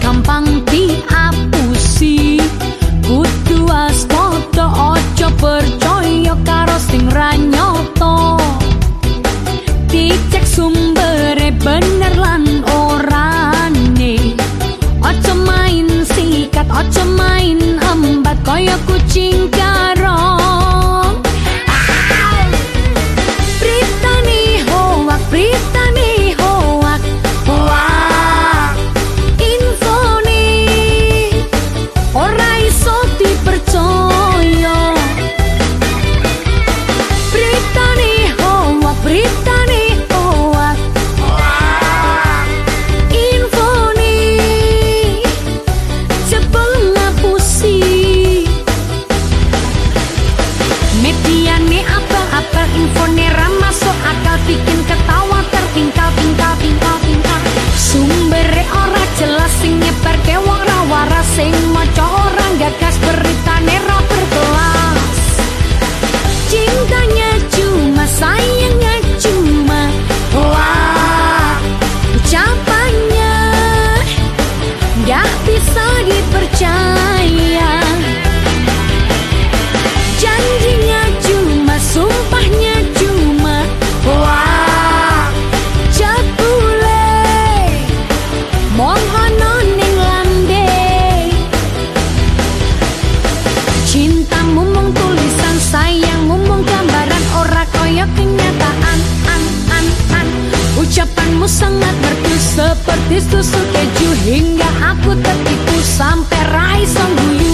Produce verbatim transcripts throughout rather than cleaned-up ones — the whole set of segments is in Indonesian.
gampang diapusi. Kudu waspada aja percaya karo sing ra nyata. Dicek sumbere bener lan orane. Aja main sikat, aja main embat kaya kucing garong. Britani hoak, Britani hoak, hoak. Infoni ora iso dipercaya. Britani hoak, Britani hoak, hoak. Infoni jebul ngapusi. Mediane apa-apa infone ra masuk akal, bikin ketawa tertingkal tingkal tingkal tingkal. Sumbere ora jelas sing nyebarke wong ra waras, sing maca ora gagas beritane ra berkelas. Cintanya cuma, sayangnya cuma, wah ucapannya gak bisa dipercaya. Janjinya cuma, sumpahnya cuma, wah jebule mohon ning landai. Cintamu mung tulisan, sayangmu mung gambaran, ora kaya kenyataan. An an an ucapanmu sangat merdu seperti susu keju, hingga aku tertipu sampai ra iso guyu.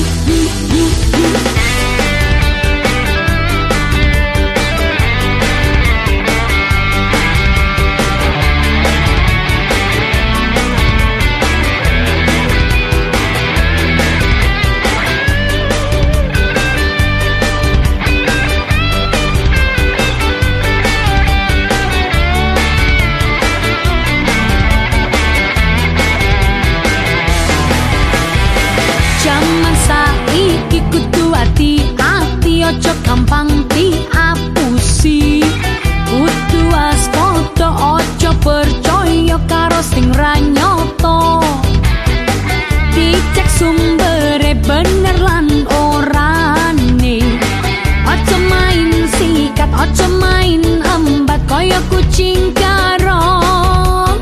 Jaman saiki kudu hati-hati, aja gampang diapusi. Kudu waspada aja percaya karo sing ra nyata. Dicek sumbere bener lan orane. Aja main sikat, aja main embat kaya kucing garong.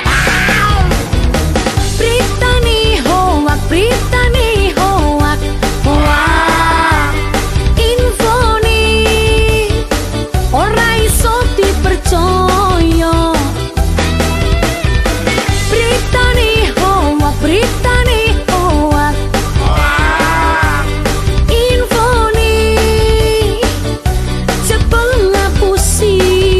Britani hoak, Britani hoak, hoak. Infoni ora iso dipercaya. Britani hoak, Britani hoak, hoak. Infoni jebul ngapusi.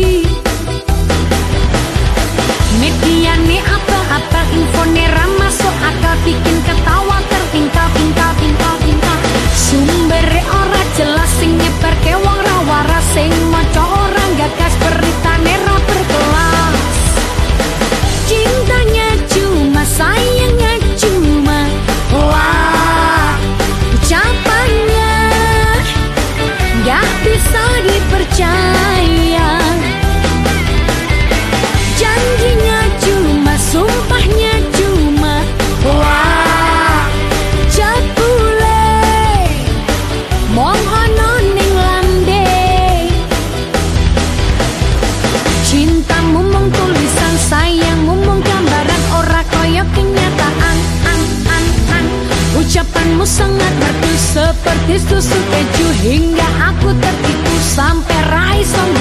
Mediane apa-apa infone ra masuk akal, bikin ketawa tertingkal tingkal tingkal tingkal. Sumbere ora jelas sing nyebarke wong ra waras, sing maca ora gagas beritane ra berkelas. Cintanya cuma, sayangnya cuma, wah ucapannya gak bisa dipercaya. Janjinya cuma, sumpahnya cuma, wah jebule mohon ning landai. Cintamu mung tulisan, sayangmu mung gambaran, ora kaya kenyataan. An an an ucapanmu sangat merdu seperti susu keju, hingga aku tertipu sampai ra iso